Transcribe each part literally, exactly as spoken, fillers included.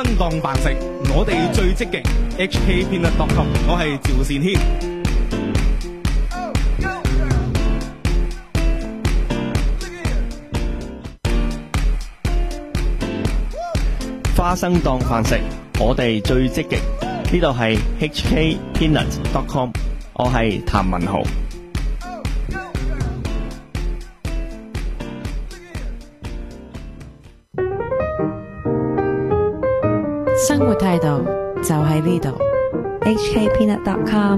生當飯食，我哋最積極。H K Peanut dot com， 我係趙善軒。 花生當飯食，我哋最積極。呢度係 H K Peanut dot com， 我係譚文豪。 生活態度就喺呢度 ，H K Peanut dot com。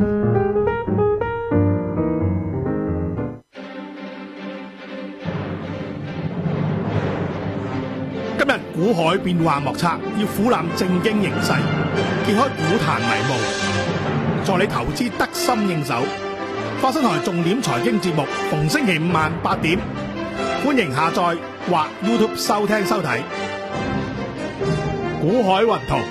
今日股海變幻莫測，要俯覽正經形勢，揭開股壇迷霧，助你投資得心應手。花生台重點財經節目，逢星期五晚八點，歡迎下載或 YouTube 收聽收睇。股海雲圖。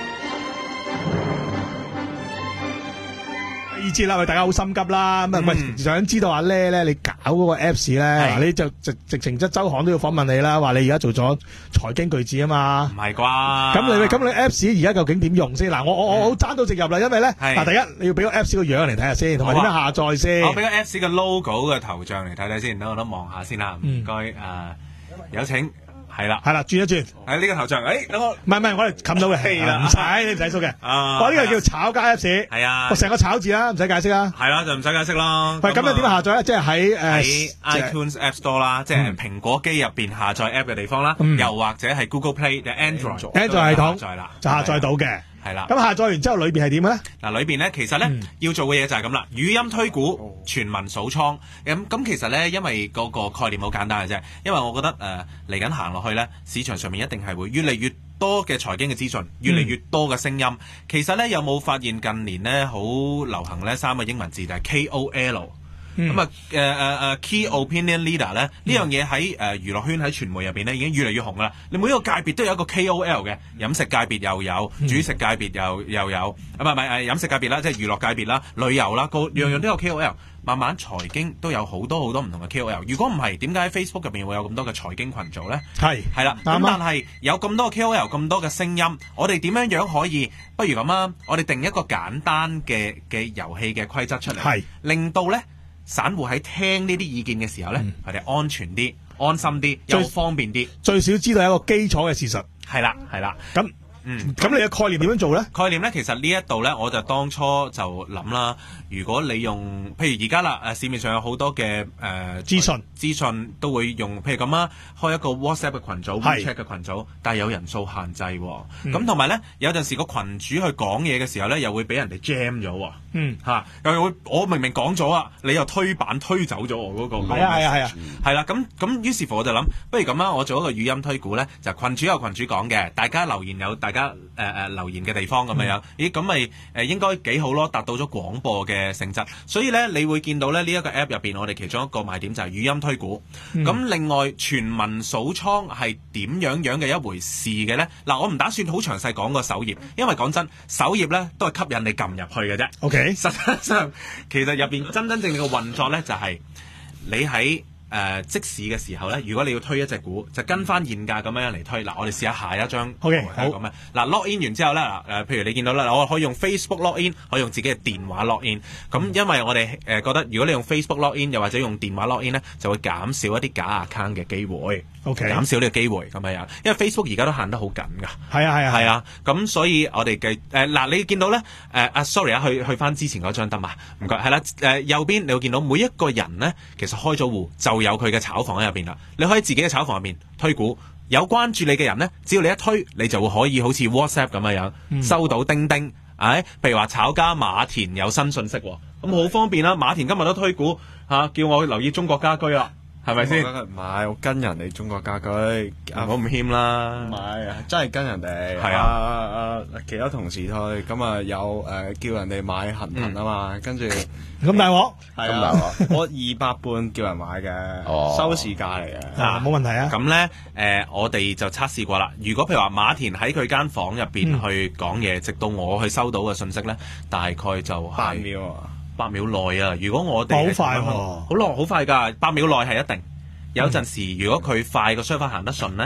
第二節啦，喂，大家好心急啦，咁啊，喂，想知道阿咧咧，你搞嗰個 Apps 咧，嗱，你就直直情即周行都要訪問你啦，話你而家做咗財經巨子啊嘛， 唔係啩？ 咁你咁你 Apps 而家究竟點用先？嗱，我我我好爭到直入啦，因為咧，嗱，第一你要俾個 Apps 個樣嚟睇下先，同埋點樣下載先。 我俾個 Apps 嘅 logo 嘅頭像嚟睇睇先，等我都望下先啦，唔該誒，有請。係啦， 係啦，轉一轉， 喺呢個頭像，誒，等我， 唔係唔係，我哋冚到嘅，係啦，唔使，你唔使縮嘅， 啊， 我呢個叫炒家 Apps，係啊， 我成個炒字啦，唔使解釋啦， 係啦，就唔使解釋啦。 喂，咁樣點樣下載咧？即係喺誒喺 iTunes App Store 啦，即係蘋果機入邊下載 App 嘅地方啦，又或者係 Google Play 嘅 Android，Android 系統就下載到嘅。係啦，咁下載完之後裏邊係點咧？ 嗱，裏邊咧其實咧、嗯、要做嘅嘢就係咁啦，語音推股、全民數倉。咁咁其實咧，因為嗰個概念好簡單嘅啫。因為我覺得誒嚟緊行落去咧，市場上面一定係會越嚟越多嘅財經嘅資訊，越嚟越多嘅聲音。嗯、其實咧有冇發現近年咧好流行咧三個英文字就係 K O L。咁啊誒誒誒 Key Opinion Leader 咧呢、嗯、樣嘢喺誒娛樂圈喺傳媒入邊咧已經越嚟越紅噶啦。你每一個界別都有一個 K O L 嘅，飲食界別又有，嗯、主食界別又又有，啊唔係唔係誒飲食界別啦，即係娛樂界別啦、旅遊啦，個樣樣都有 K O L。慢慢財經都有好多好多唔同嘅 K O L。如果唔係，點解喺 Facebook 入邊會有咁多嘅財經群組咧？係係啦，咁但係有咁多嘅 K O L， 咁多嘅聲音，我哋點樣樣可以？不如咁啊，我哋定一個簡單嘅嘅遊戲嘅規則出嚟，係令到咧。散戶喺聽呢啲意見嘅時候咧，佢哋、嗯、安全啲、安心啲、又方便啲，最少知道一個基礎嘅事實。係啦，係啦。咁，嗯，咁你嘅概念點樣做咧？概念咧，其實呢一度咧，我就當初就諗啦。如果你用，譬如而家啦，誒市面上有好多嘅誒資訊，資訊都會用，譬如咁啊，開一個 WhatsApp 嘅群組、WeChat 嘅群組，但係有人數限制喎。咁同埋咧，有陣時個群主去講嘢嘅時候咧，又會俾人哋 jam 咗喎。嗯，嚇，又會我明明講咗啊，你又推板推走咗我嗰個。係啊係啊係啊，係啦。咁咁於是乎我就諗，不如咁啊，我做一個語音推估咧，就群主有群主講嘅，大家留言有大家誒誒留言嘅地方咁樣樣。咦，咁咪誒應該幾好咯，達到咗廣播嘅性質，所以咧你會見到咧呢一個 app 入邊，我哋其中一個賣點就係語音推估。咁、嗯、另外全民數倉係點樣樣嘅一回事嘅咧？嗱，我唔打算好詳細講個首頁，因為講真，首頁咧都係吸引你撳入去嘅啫。OK，實際上其實入邊真真正正嘅運作咧就係、是、你喺。誒、呃、即市嘅時候咧，如果你要推一隻股，就跟翻現價咁樣嚟推。嗱，我哋試下下一張。OK，好咁啊。嗱 log in 完之後咧，嗱、呃、誒，譬如你見到啦，我可以用 Facebook log in， 可以用自己嘅電話 log in。咁、嗯、因為我哋誒、呃、覺得，如果你用 Facebook log in，又或者用電話 log in 咧，就會減少一啲假 account 嘅機會。OK，減少呢個機會咁樣。因為 Facebook 而家都限得好緊㗎。係啊係啊係啊。咁所以我哋嘅誒嗱，你見到咧誒啊 sorry 啊，去去翻之前嗰張得嘛？唔該，係啦誒右邊你會見到每一個人咧，其實開咗戶就有佢嘅炒房喺入邊啦。你可以自己嘅炒房入邊推股，有關注你嘅人咧，只要你一推，你就會可以好似 WhatsApp 咁樣樣、嗯、收到叮叮。誒、哎，譬如話炒家馬田有新信息，咁好方便啦。馬田今日都推股嚇、啊，叫我留意中國家居啦。係咪先？唔係，我跟人哋中國家居，我唔謙啦。唔係，真係跟人哋。係啊，啊啊其他同事推，咁啊有誒、呃、叫人哋買恒騰啊嘛，跟住咁大鑊，係啊，我二百半叫人買嘅，哦、收市價嚟嘅。啊，冇問題啊。咁咧誒，我哋就測試過啦。如果譬如話馬田喺佢間房入邊去講嘢，嗯、直到我去收到嘅信息咧，大概就係、是、八秒啊。八秒內啊！如果我哋好快喎，好耐好快㗎，八秒內係一定。有陣時，如果佢快個 server 行得順咧，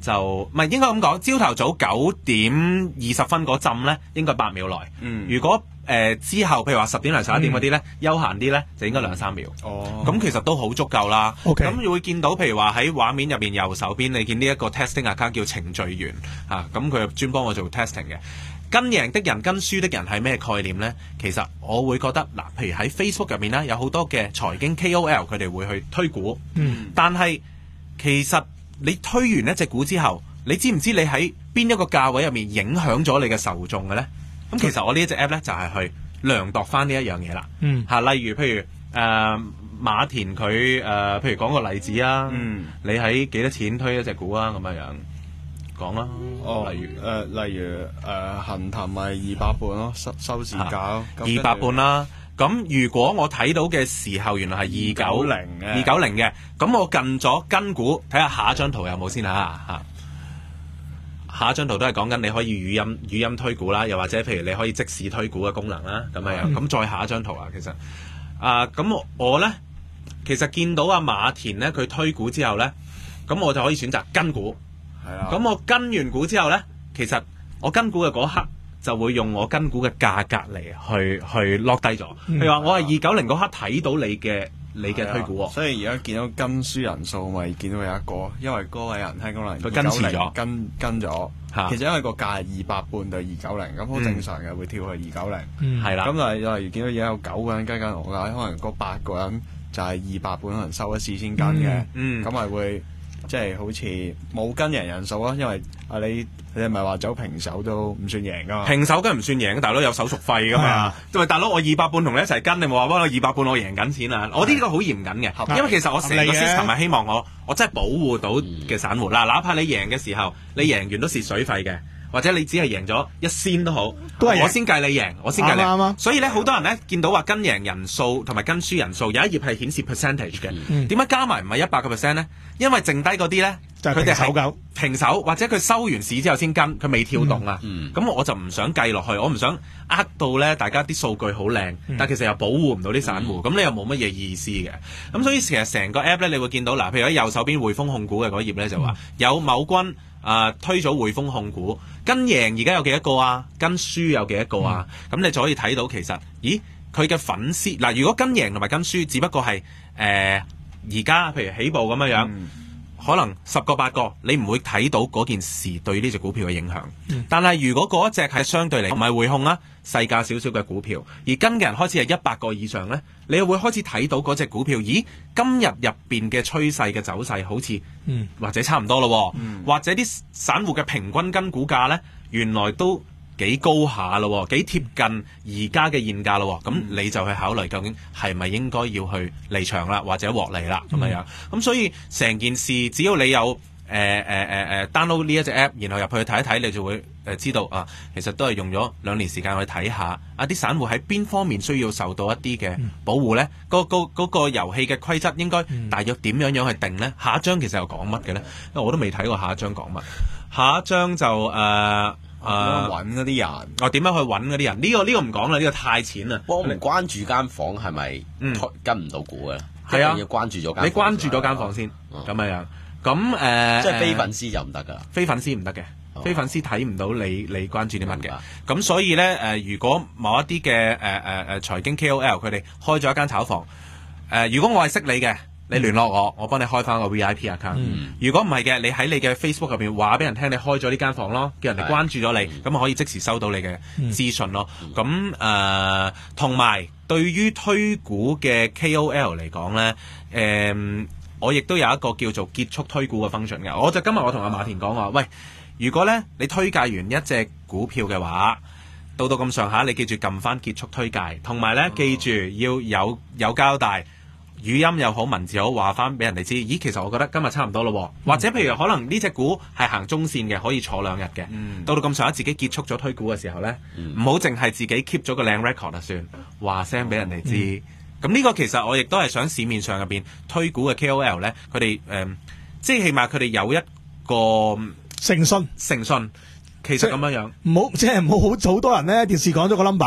就唔係應該咁講，朝頭早九點二十分嗰陣咧，應該八秒內。 嗯， 如果誒、呃、之後，譬如話十點零十一點嗰啲咧，休閒啲咧，就應該兩三秒。 哦， 咁其實都好足夠啦。 OK 咁會見到，譬如話喺畫面入邊右手邊，你見呢一個 testing account 叫程序員啊，咁佢專幫我做 testing 嘅。跟贏的人跟輸的人係咩概念呢？其實我會覺得嗱，譬如喺 Facebook 入面咧，有好多嘅財經 K O L 佢哋會去推股， 嗯， 但係其實你推完一隻股之後，你知唔知你喺邊一個價位入面影響咗你嘅受眾嘅呢？咁其實我呢一隻 app 咧就係、是、去量度翻呢一樣嘢啦。 嗯， 嚇，例如譬如誒、呃、馬田佢誒、呃，譬如講個例子啊， 嗯， 你喺幾多錢推一隻股啊？咁樣樣講啦。 哦， 例如誒、呃，例如誒，恒騰咪二百半咯，收收市價咯， 二百半啦。咁如果我睇到嘅時候，原來係二九零嘅， 二九零嘅，咁我近咗跟股，睇下下一張圖有冇先嚇嚇。下一張圖都係講緊你可以語音語音推股啦，又或者譬如你可以即時推股嘅功能啦，咁樣樣。咁、嗯、再下一張圖啊，其實啊，咁、呃、我咧其實見到阿馬田咧，佢推股之後咧，咁我就可以選擇跟股。 係啊。 咁我跟完股之後咧，其實我跟股嘅嗰刻就會用我跟股嘅價格嚟去去落低咗。譬如話我係二九零嗰刻睇到你嘅你嘅推股喎， 所以而家見到跟輸人數咪見到有一個，因為嗰位人聽講能佢跟遲咗， 跟跟咗。其實因為個價係二百半對二九零，咁好正常嘅會跳去二九零。係啦。咁但係例如見到而家有九個人跟緊我㗎，可能嗰八個人就係二百半，可能收一次先跟嘅。嗯。咁咪會。即係好似冇跟贏人數咯，因為啊你你係咪話走平手都唔算贏噶嘛？ 平手梗係唔算贏，大佬有手續費噶嘛。因為大佬我二百半同你一齊跟，你冇話幫我二百半我贏緊錢啊！我呢個好嚴謹嘅，因為其實我成個 system 係希望我我真係保護到嘅散戶嗱，哪怕你贏嘅時候你贏完都蝕水費嘅。或者你只係贏咗一仙都好，都係我先計你贏，我先計你。啱啱。所以咧，好多人咧見到話跟贏人數同埋跟輸人數有一頁係顯示 percentage 嘅。點解加埋唔係一百個 percent 咧？因為剩低嗰啲咧，佢哋係平手或者佢收完市之後先跟，佢未跳動啊。咁我就唔想計落去，我唔想呃到咧大家啲數據好靚，但其實又保護唔到啲散戶，咁你又冇乜嘢意思嘅。咁所以其實成個 app 咧，你會見到嗱，譬如喺右手邊匯豐控股嘅嗰頁咧就話有某君。啊、呃！推咗匯豐控股，跟贏而家有幾多個啊？跟輸有幾多個啊？咁、嗯、你就可以睇到其實，咦？佢嘅粉絲嗱，如果跟贏同埋跟輸，只不過係誒而家譬如起步咁樣樣，嗯、可能十個八個，你唔會睇到嗰件事對呢隻股票嘅影響。嗯、但係如果嗰一隻係相對嚟唔係匯控啊，細價少少嘅股票，而跟嘅人開始係一百個以上咧，你又會開始睇到嗰隻股票，咦？今日入邊嘅趨勢嘅走勢好似，嗯、或者差唔多咯，嗯、或者啲散戶嘅平均跟股價咧，原來都幾高下咯，幾貼近而家嘅現價咯，咁、嗯、你就去考慮究竟係咪應該要去離場啦，或者獲利啦咁樣樣。咁、嗯、所以成件事，只要你有誒誒誒誒 download 呢一隻 app，然後入去睇一睇，你就會誒知道啊，其實都係用咗兩年時間去睇下啊啲散戶喺邊方面需要受到一啲嘅保護咧。嗰、嗯嗰個嗰、嗰個遊戲嘅規則應該大約點樣樣去定咧？下一章其實又講乜嘅咧？因為我都未睇過下一章講乜。下一章就誒。呃誒揾嗰啲人， 我點、哦、樣去揾嗰啲人？呢、這個呢、這個唔講啦，呢、這個太淺啦。 我唔關注間房係咪跟唔到股嘅？ 係、嗯、啊， 要關注咗間。 你關注咗間房先，咁樣樣。咁誒，呃、 即係非粉絲就唔得㗎。 非粉絲唔得嘅，哦、非粉絲睇唔到你你關注啲乜嘅。咁、 嗯、 所以咧誒、呃，如果某一啲嘅誒誒誒財經 K O L 佢哋開咗一間炒房，誒、呃，如果我係識你嘅。你聯絡我，我幫你開翻個 V I P account。嗯、如果唔係嘅，你喺你嘅 Facebook 入邊話俾人聽，你開咗呢間房咯，叫人哋關注咗你，咁啊、嗯、可以即時收到你嘅資訊咯。咁誒、嗯，同埋、呃、對於推股嘅 K O L 嚟講咧，誒、呃，我亦都有一個叫做結束推股嘅 function 嘅。我就今日我同阿馬田講話，喂，如果咧你推介完一隻股票嘅話，到到咁上下，你記住撳翻結束推介，同埋咧記住要有有交代。語音又好，文字又好，話翻俾人哋知。咦，其實我覺得今日差唔多咯。嗯、或者譬如可能呢隻股係行中線嘅，可以坐兩日嘅。嗯、到到咁上下，自己結束咗推股嘅時候咧，唔好淨係自己 keep 咗個靚 record 啊算，話聲俾人哋知。咁呢、嗯、個其實我亦都係想市面上入邊推股嘅 K O L 咧，佢哋誒，即係起碼佢哋有一個誠信， 誠信。其實咁樣樣， 唔好即係唔好好好多人咧，電視講咗個 number。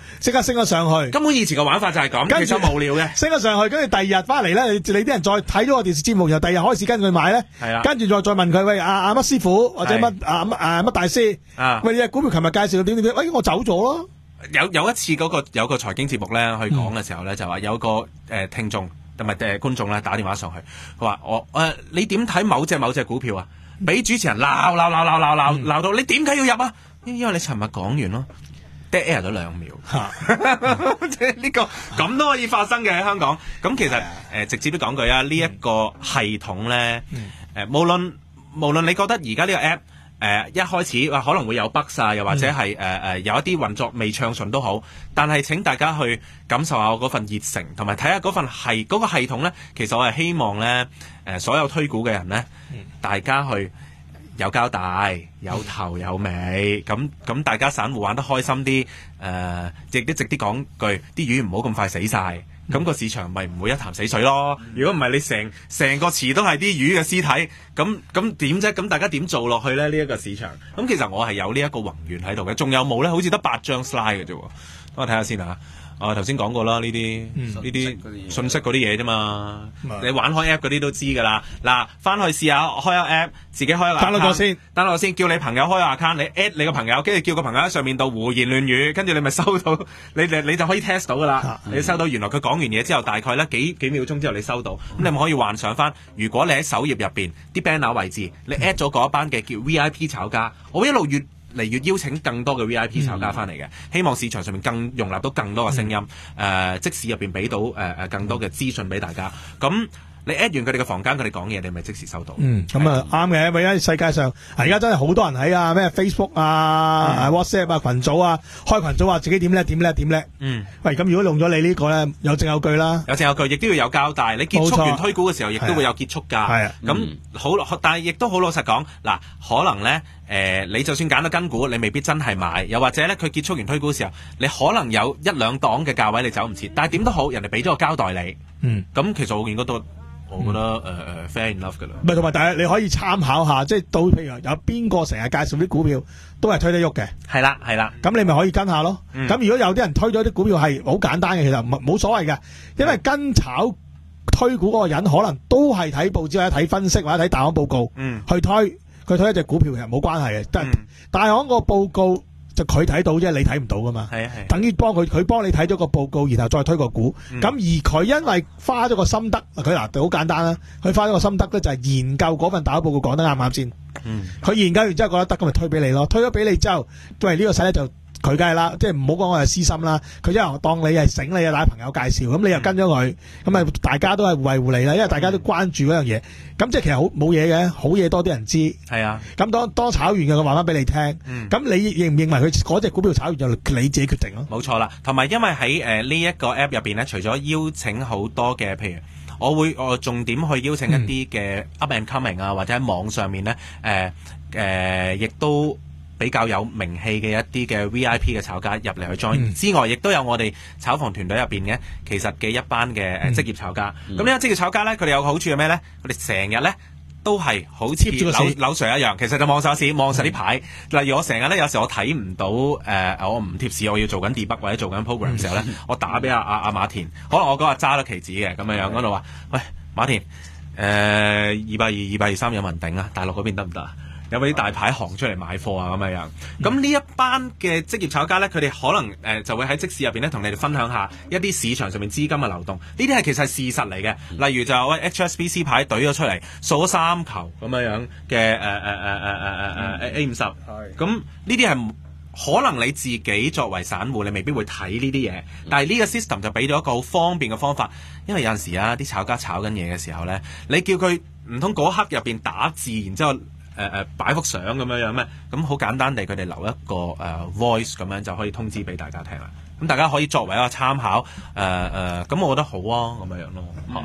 即刻升咗上去。 根本以前嘅玩法就係咁，其實無聊嘅。 升咗上去，跟住第二日翻嚟咧，你你啲人再睇咗個電視節目，然後第二日開始跟佢買咧， 係啊， 跟住再再問佢喂阿阿乜師傅或者乜阿乜誒乜大師啊， 喂你隻股票琴日介紹點點點，喂我走咗咯。 有有一次嗰、那個有個財經節目咧，去講嘅時候咧，就話有個誒、呃、聽眾同埋誒觀眾咧打電話上去，佢話我誒、呃、你點睇某隻某隻股票啊？俾主持人鬧鬧鬧鬧鬧鬧鬧到你點解要入啊？因為你尋日講完咯 dead air 咗兩秒，即係呢個咁都可以發生嘅喺香港。咁其實誒、呃、直接啲講句啊，呢、這、一個系統咧，誒、呃、無論無論你覺得而家呢個 app。誒、呃、一開始話可能會有 bug 啊，又或者係誒誒有一啲運作未暢順都好，但係請大家去感受下我嗰份熱誠，同埋睇下嗰份係嗰、嗰個系統咧。其實我係希望咧，誒、呃、所有推股嘅人咧，嗯、大家去有交代、有頭有尾，咁咁大家散戶玩得開心啲，誒、呃、亦都直啲講句，啲魚唔好咁快死晒。咁個市場咪唔會一潭死水咯。如果唔係你成成個池都係啲魚嘅屍體，咁咁點啫？咁大家點做落去咧？呢、這、一個市場，咁其實我係有呢一個宏願喺度嘅。仲有冇咧？好似得八張 slide 嘅啫。等我睇下先啊。我頭先講過啦，呢啲呢啲信息嗰啲嘢啫嘛。你玩開 app 嗰啲都知㗎啦。嗱，翻去試下開個 app，自己開個 account 個先 download 先，叫你朋友開個 account，你 at 你個朋友，跟住叫個朋友喺上面度胡言亂語，跟住你咪收到，你你你就可以 test 到㗎啦。你收到原來佢講完嘢之後，大概咧幾幾秒鐘之後你收到，咁你咪可以幻想翻，如果你喺首頁入邊啲 banner 位置，你 at 咗嗰一班嘅叫 V I P 炒家，我一路越嚟越邀請更多嘅 V I P 炒家翻嚟嘅，嗯、希望市場上面更容納到更多嘅聲音，誒、嗯呃，即使入邊俾到誒誒、呃、更多嘅資訊俾大家，咁。你 at 完佢哋嘅房間，佢哋講嘢，你咪即時收到。嗯，咁啊啱嘅，因為世界上而家真係好多人喺啊咩 Facebook 啊、嗯、WhatsApp 啊群組啊，開群組話自己點叻點叻點叻。嗯，喂，咁如果用咗你呢個咧，有證有據啦，有證有據，亦都要有交代。你結束完推股嘅時候，亦都會有結束價。係啊，咁好，但係亦都好老實講，嗱，可能咧，誒、呃，你就算揀到跟股，你未必真係買，又或者咧，佢結束完推股嘅時候，你可能有一兩檔嘅價位你走唔切，但係點都好，人哋俾咗個交代你。嗯，咁其實我見嗰度。我覺得誒誒、嗯呃、fair enough 噶啦，唔係同埋，但係你可以參考下，即係到譬如有邊個成日介紹啲股票都係推得喐嘅，係啦係啦，咁你咪可以跟下咯。咁、嗯、如果有啲人推咗啲股票係好簡單嘅，其實唔冇所謂嘅，因為跟炒推股嗰個人可能都係睇報紙或者睇分析或者睇大行報告，嗯，去推佢推一隻股票其實冇關係嘅，但係、嗯、大行個報告。就佢睇到啫，你睇唔到噶嘛？係啊係。等於幫佢，佢幫你睇咗個報告，然後再推個股。咁、嗯、而佢因為花咗個心得，佢嗱好簡單啦。佢花咗個心得咧，就係研究嗰份大行報告講得啱唔啱先。嗯。佢研究完之後覺得得，咁咪推俾你咯。推咗俾你之後，因為呢個勢咧就佢梗係啦，即係唔好講我係私心啦。佢因為當你係醒你啊，打朋友介紹，咁你又跟咗佢，咁咪、嗯、大家都係互惠互利啦。因為大家都關注嗰樣嘢，咁、嗯、即係其實好冇嘢嘅，好嘢多啲人知。係啊。咁當當炒完嘅，佢話翻俾你聽。咁、嗯、你認唔認為佢嗰隻股票炒完就你自己決定咯？冇錯啦。同埋因為喺誒呢一個 app 入邊咧，除咗邀請好多嘅，譬如我會我重點去邀請一啲嘅 up and coming 啊，或者喺網上面咧，誒誒亦都。比較有名氣嘅一啲嘅 V I P 嘅炒家入嚟去 join、嗯、之外，亦都有我哋炒房團隊入邊嘅其實嘅一班嘅誒職業炒家。咁呢個職業炒家咧，佢哋有個好處係咩咧？佢哋成日咧都係好似柳柳 Sir 一樣，其實就望手市望實啲牌。嗯、例如我成日咧，有時我睇唔到誒、呃，我唔貼市，我要做緊 debug 或者做緊 program 嘅時候咧，嗯、我打俾阿阿阿馬田，可能我嗰日揸咗期指嘅咁樣樣嗰度話，喂馬田，誒二百二、二百二三有冇人頂啊？大陸嗰邊得唔得啊？有冇啲大牌行出嚟買貨啊咁樣樣？咁呢、嗯、一班嘅職業炒家咧，佢哋可能誒、呃、就會喺即市入邊咧，同你哋分享下一啲市場上面資金嘅流動。呢啲係其實係事實嚟嘅。嗯、例如就喂 H S B C 牌懟咗出嚟，掃咗三球咁樣樣嘅誒誒誒誒誒誒誒 A 五十。係。咁呢啲係可能你自己作為散戶，你未必會睇呢啲嘢。但係呢個 system 就俾咗一個好方便嘅方法，因為有陣時啊，啲炒家炒緊嘢嘅時候咧，你叫佢唔通嗰刻入邊打字，然之後。誒誒、呃、擺幅相咁樣樣咩？咁好簡單地，佢哋留一個誒、呃、voice 咁樣就可以通知俾大家聽啦。咁大家可以作為一個參考，誒、呃、誒，咁、呃、我覺得好啊，咁樣樣咯。嚇、嗯，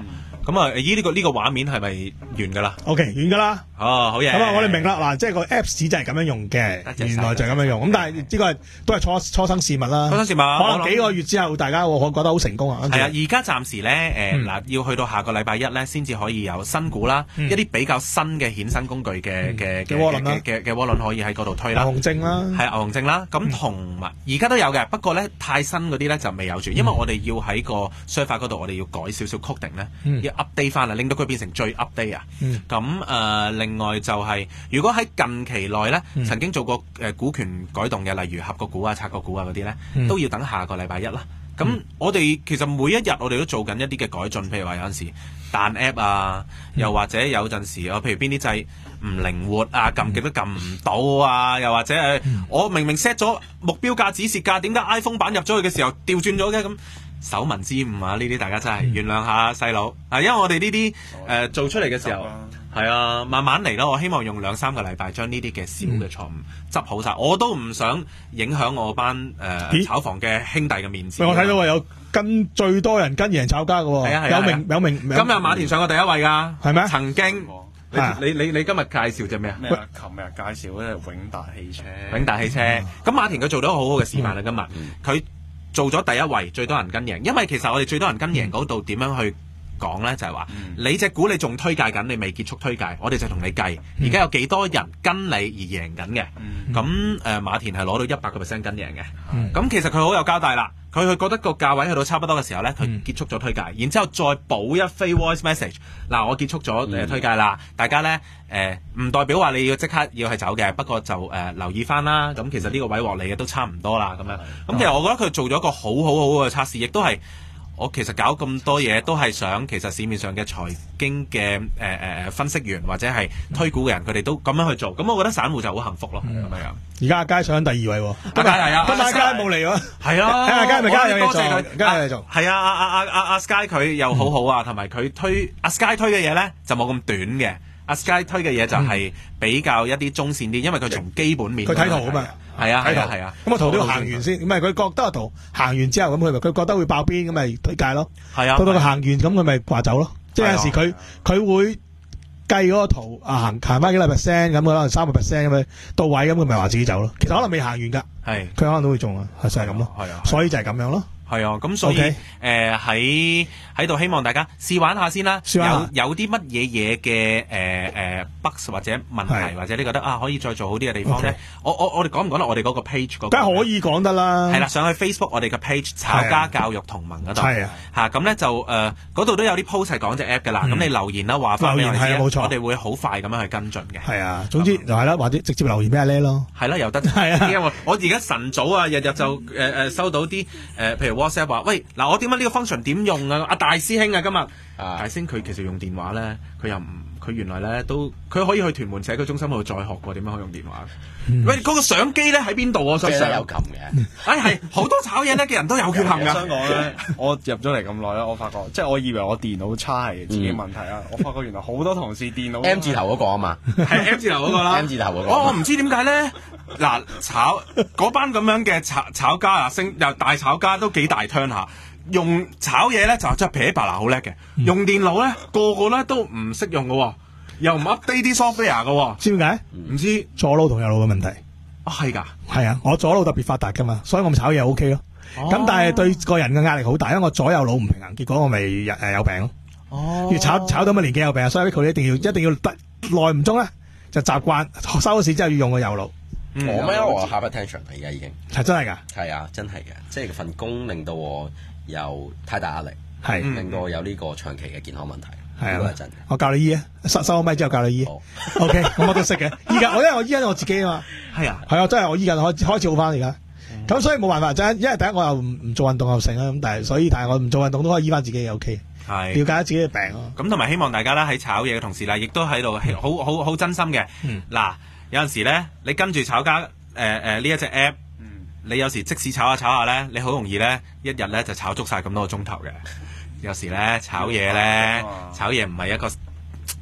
咁啊，依呢個呢個畫面係咪完㗎啦 ？OK， 完㗎啦。 哦，好嘢。 咁啊，我哋明啦，嗱，即係個 Apps 就係咁樣用嘅，原來就係咁樣用。咁但係呢個係都係初初生事物啦。 初生事物， 可能幾個月之後，大家會覺得好成功啊。 係啊，而家暫時咧，誒嗱，要去到下個禮拜一咧，先至可以有新股啦，一啲比較新嘅衍生工具嘅嘅嘅嘅嘅嘅窩輪可以喺嗰度推啦。 牛熊證啦， 係牛熊證啦。咁同埋而家都有嘅，不過咧太新嗰啲咧就未有住，因為我哋要喺個 server 嗰度，我哋要改少少 coding 咧，要 update 翻啊，令到佢變成最 update 啊。咁誒，另外就係如果喺近期內咧，曾經做過誒股權改動嘅，例如合個股啊、拆個股啊嗰啲咧，都要等下個禮拜一啦。咁我哋其實每一日我哋都做緊一啲嘅改進，譬如話有陣時彈 app 啊，又或者有陣時我譬如邊啲掣唔靈活啊，撳極都撳唔到啊，又或者誒我明明 set 咗目標價、指示價，點解 iPhone 版入咗去嘅時候調轉咗嘅咁？手民之誤啊！呢啲大家真係原諒下細佬啊，因為我哋呢啲誒做出嚟嘅時候係啊，慢慢嚟咯。我希望用兩三個禮拜將呢啲嘅小嘅錯誤執好晒。我都唔想影響我班誒炒房嘅兄弟嘅面子。 我睇到話有跟最多人跟贏炒家嘅喎， 係啊係啊， 有名有名。今日馬田上過第一位㗎， 係咩？ 曾經你你你今日介紹隻咩啊？ 咩啊？琴日介紹嗰隻永達汽車。 永達汽車，咁馬田佢做到好好嘅示範啦。今日佢做咗第一位，最多人跟贏，因為其實我哋最多人跟贏嗰度點樣去講呢？就係話你隻股你仲推介緊，你未結束推介，我哋就同你計，而家有幾多人跟你而贏緊嘅。咁誒馬田係攞到一百個 percent 跟贏嘅。咁其實佢好有交代啦。佢佢覺得個價位去到差不多嘅時候呢，佢結束咗推介，然之後再補一飛 voice message。嗱，我結束咗誒推介啦，大家呢誒唔代表話你要即刻要係走嘅，不過就誒留意翻啦。咁其實呢個位獲利嘅都差唔多啦，咁樣。咁其實我覺得佢做咗一個好好好嘅測試，亦都係。我其實搞咁多嘢都係想，其實市面上嘅財經嘅誒誒分析員或者係推股嘅人，佢哋都咁樣去做，咁我覺得散戶就好幸福咯，咁樣。 而家阿佳上緊第二位喎， 阿佳係啊， 今日阿佳冇嚟喎， 係啊， 阿佳咪加有嘢做，加有嘢做。 係啊，阿阿阿阿阿 Sky 佢又好好啊，同埋佢推阿 Sky 推嘅嘢咧就冇咁短嘅，阿 Sky 推嘅嘢就係比較一啲中線啲，因為佢從基本面佢睇圖啊嘛。 係啊係啊係啊， 咁個圖都要行完先，唔係佢覺得個圖行完之後咁佢咪佢覺得會爆邊咁咪推介咯。 係啊， 到到佢行完咁佢咪話走咯。即係有時佢佢會計嗰個圖啊行行翻幾多 percent 咁，可能三個 percent 咁樣到位咁佢咪話自己走咯。其實可能未行完㗎，係佢可能都會中啊，係就係咁咯。係啊，所以就係咁樣咯。 係啊，咁所以誒喺喺度希望大家試玩下先啦。有有啲乜嘢嘢嘅誒誒 bugs 或者問題，或者你覺得啊可以再做好啲嘅地方咧？我我我哋講唔講啦？我哋嗰個 page 嗰個， 梗係可以講得啦。係啦，上去 Facebook 我哋嘅 page 炒家教育同盟嗰度。係啊，嚇咁咧就誒嗰度都有啲 post 係講隻 app 㗎啦。咁你留言啦，話翻俾我哋知，我哋會好快咁樣去跟進嘅。係啊，總之就係啦，或者直接留言俾阿叻咯。係啦，又得。係啊，因為我而家晨早啊，日日就誒誒收到啲誒譬如 WhatsApp 話，喂嗱，我點解呢個 function 點用啊？阿大師兄啊，今日、啊、大師兄佢其實用電話咧，佢又唔，佢原來咧都，佢可以去屯門社區中心嗰度再學過點樣可以用電話。嗯、喂，嗰、那個相機咧喺邊度啊？所以有撳嘅。哎係，好多炒嘢咧嘅人都有缺陷㗎。 香港咧，我入咗嚟咁耐咧，我發覺即係我以為我電腦差係自己問題啊，嗯、我發覺原來好多同事電腦 M 字頭嗰個啊嘛， 係 M 字頭嗰個啦。 M 字頭嗰個。 我我唔知點解咧，嗱炒嗰班咁樣嘅炒炒家啊，升又大炒家都幾大 turn 下。用炒嘢咧就真係撇白拿好叻嘅，嗯、用電腦咧個個咧都唔識用嘅，又唔 update 啲 software 嘅，知點解？唔知左腦同右腦嘅問題啊，係㗎，係啊，我左腦特別發達㗎嘛，所以我炒嘢 OK 咯。咁、哦、但係對個人嘅壓力好大，因為我左右腦唔平衡，結果我咪誒有病咯。哦，越炒炒到乜年紀有病，所以佢一定要一定要耐唔中咧，就習慣收咗市之後要用個右腦。 嗯、我咩？我 hypertension 而家已經係真係㗎， 係啊，真係嘅，即係份工令到我有太大壓力，係、嗯、令到我有呢個長期嘅健康問題。係啊，真嘅。我教你醫啊，收收咪之後教你醫。O K， 咁我都識嘅。醫緊，我因為我醫緊我自己啊嘛。係啊，係啊，真係我醫緊，開開始好翻而家。咁、嗯、所以冇辦法，真係因為第一我又唔唔做運動又成啊，咁但係所以但係我唔做運動都可以醫翻自己 O K。係了解下自己嘅病咯。咁同埋希望大家咧喺炒嘢嘅同時啦，亦都喺度好好好真心嘅。嗱、嗯，有陣時咧，你跟住炒家。誒誒呢一隻 app，、嗯、你有時即使炒下炒下咧，你好容易咧一日咧就炒足晒咁多個鐘頭嘅。有時咧炒嘢咧，嗯、炒嘢唔係一個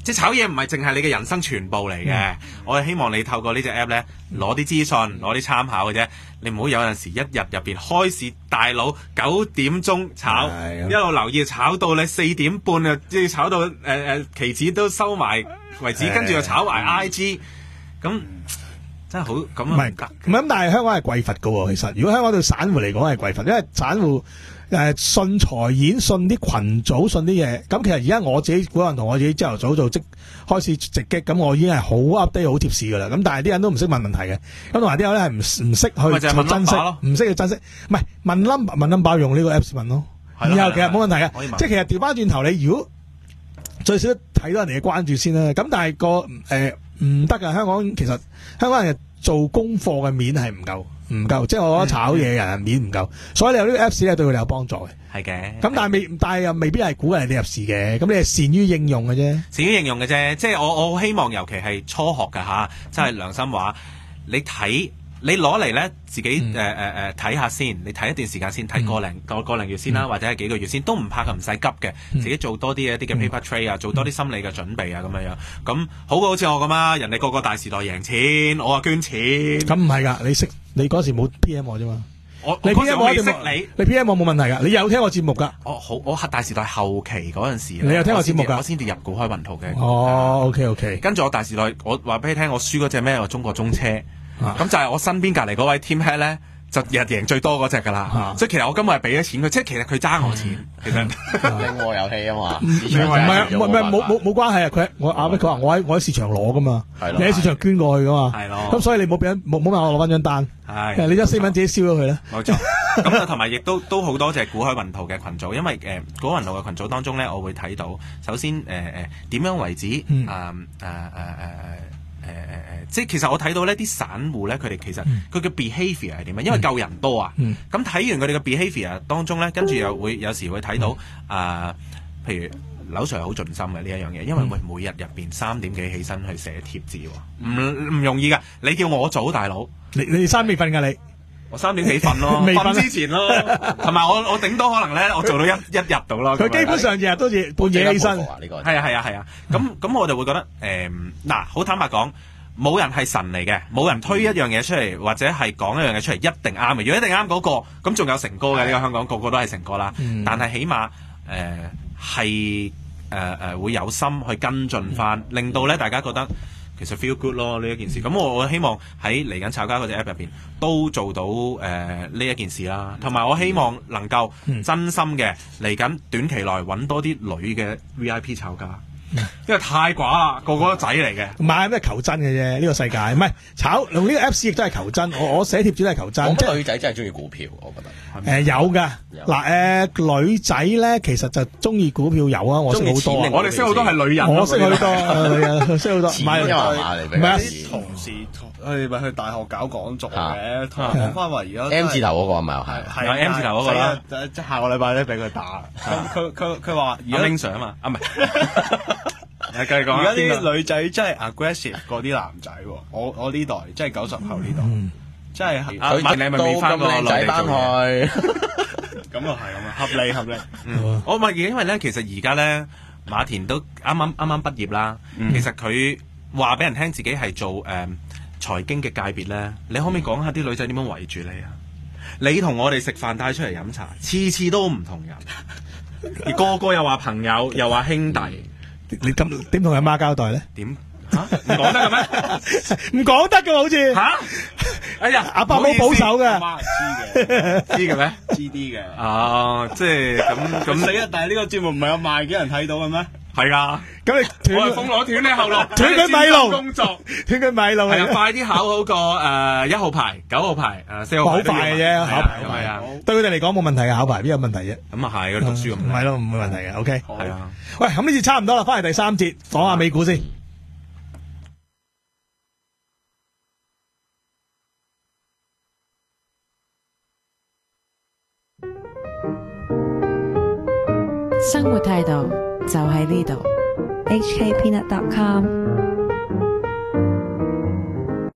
即係炒嘢唔係淨係你嘅人生全部嚟嘅，嗯、我係希望你透過呢隻 app 咧攞啲資訊，攞啲參考嘅啫。你唔好有陣時一日入邊開市大佬九點鐘炒，一路留意炒到你四點半啊，即係炒到誒誒、呃、期指都收埋為止，跟住又炒埋 I G， 咁真係好咁唔係唔係咁，但係香港係匱乏噶喎。其實如果香港對散戶嚟講係匱乏，因為散戶。誒信財演，信啲群組，信啲嘢。咁其實而家我自己股民同我自己朝頭早做即開始直擊，咁我已經係好 update 好貼士㗎啦。咁但係啲人都唔識問問題嘅，咁同埋啲人咧係唔唔識去去珍惜，唔識去珍惜。唔係問 number 問 number 用呢個 apps 問咯。以後其實冇問題嘅，即係其實調翻轉頭，你如果最少睇到人哋嘅關注先啦。咁但係個誒唔得㗎，香港其實香港人做功課嘅面係唔夠。唔夠，即係我覺得炒嘢嘅人面唔夠，所以你有呢個 Apps 咧對佢哋有幫助嘅。係嘅。咁但係未，但係又未必係鼓勵你入市嘅。咁你係善於應用嘅啫。善於應用嘅啫，即係我我希望，尤其係初學嘅吓，真係良心話，你睇你攞嚟咧自己誒誒誒睇下先，你睇一段時間先，睇個零個個零月先啦，嗯、或者係幾個月先，都唔怕嘅，唔使急嘅，自己做多啲一啲嘅 paper trade 啊，做多啲心理嘅準備啊，咁樣樣，咁好過好似我咁啊，人哋個個大時代贏錢，我話捐錢。咁唔係㗎，你識。你嗰時冇 P M 我啫嘛，我你 P M 我一定識你，你 P M 我冇問題噶，你有聽我節目噶。我好，我大時代後期嗰陣時，你有聽我節目噶，我先至入股開雲圖嘅。哦 ，OK OK。跟住我大時代，我話俾你聽，我輸嗰隻咩？我中國中車，咁就係我身邊隔離嗰位 Team Head 咧，就日贏最多嗰隻噶啦。所以其實我今日係俾咗錢佢，即係其實佢爭我錢，其實領我遊戲啊嘛。唔係唔係唔係冇冇冇關係啊！佢我阿佢話我喺我喺市場攞噶嘛，你喺市場捐過去噶嘛，咁所以你冇俾冇冇問我攞翻張單。係，你將四蚊自己燒咗佢啦。冇錯，咁啊同埋亦都都好多謝股海雲圖嘅群組，因為誒股海雲圖嘅群組當中咧，我會睇到首先誒誒點樣為止誒誒誒誒誒誒誒，即係其實我睇到呢啲散戶咧，佢哋其實佢嘅 behaviour 係點啊？因為夠人多啊，咁睇完佢哋嘅 behaviour 當中咧，跟住又會有時會睇到啊，譬如。劉 Sir 好盡心嘅呢一樣嘢，因為喂每日入邊三點幾起身去寫貼字，唔唔容易噶。你叫我早，大佬，你你三點瞓噶你？我三點幾瞓咯，瞓之前咯，同埋我我頂多可能咧，我做到一一日到咯。佢基本上日日都似半夜起身。係啊係啊係啊，咁咁我就會覺得誒嗱，好坦白講，冇人係神嚟嘅，冇人推一樣嘢出嚟，或者係講一樣嘢出嚟一定啱嘅。如果一定啱嗰個，咁仲有成哥嘅呢個香港個個都係成哥啦。但係起碼誒係。誒誒、呃、會有心去跟進翻，令到咧大家覺得其實 feel good 咯呢一件事。咁我我希望喺嚟緊炒家嗰隻 app 入邊都做到誒呢一件事啦。同埋我希望能夠真心嘅嚟緊短期內揾多啲女嘅 V I P 炒家。因為太寡啦，個個都仔嚟嘅，唔係咩求真嘅啫。呢個世界唔係炒用呢個 Apps 亦都係求真。我我寫貼紙都係求真。咁女仔真係中意股票，我覺得誒有噶嗱誒女仔咧，其實就中意股票有啊。我識好多，我哋識好多係女人，我識好多女人，識好多。唔係唔係啲同事去咪去大學搞講座嘅，講翻話而家 M 字頭嗰個係咪係係 M 字頭嗰個啦，即係下個禮拜咧俾佢打。佢佢佢話而家拎相啊嘛，啊唔係。而家啲女仔真係 aggressive 過啲男仔喎，我我呢代即係九十後呢代，真係佢你咪未翻個內地做嘢，咁啊係咁啊，合理合理。我咪因為咧，其實而家咧馬田都啱啱啱啱畢業啦，其實佢話俾人聽自己係做誒財經嘅界別咧，你可唔可以講下啲女仔點樣圍住你啊？你同我哋食飯帶出嚟飲茶，次次都唔同人，而個個又話朋友，又話兄弟。你咁點同阿媽交代咧？點嚇唔講得嘅咩？唔講得嘅好似嚇。哎呀，阿爸好保守嘅。阿媽知嘅，知嘅咩？知啲嘅。哦，即係咁咁。死啊！但係呢個節目唔係有賣俾人睇到嘅咩？係㗎。咁你斷風鑼斷你後路，斷佢米路工作，斷佢米路。係啊，快啲考好個誒一號牌、九號牌、誒四號牌。好快嘅啫，考牌係啊。對佢哋嚟講冇問題嘅，考牌邊有問題啫？咁啊係，佢讀書咁。唔係咯，唔會問題嘅。OK。係啊。喂，咁呢節差唔多啦，翻嚟第三節講下美股先。 生活態度就喺呢度。H K Peanut dot com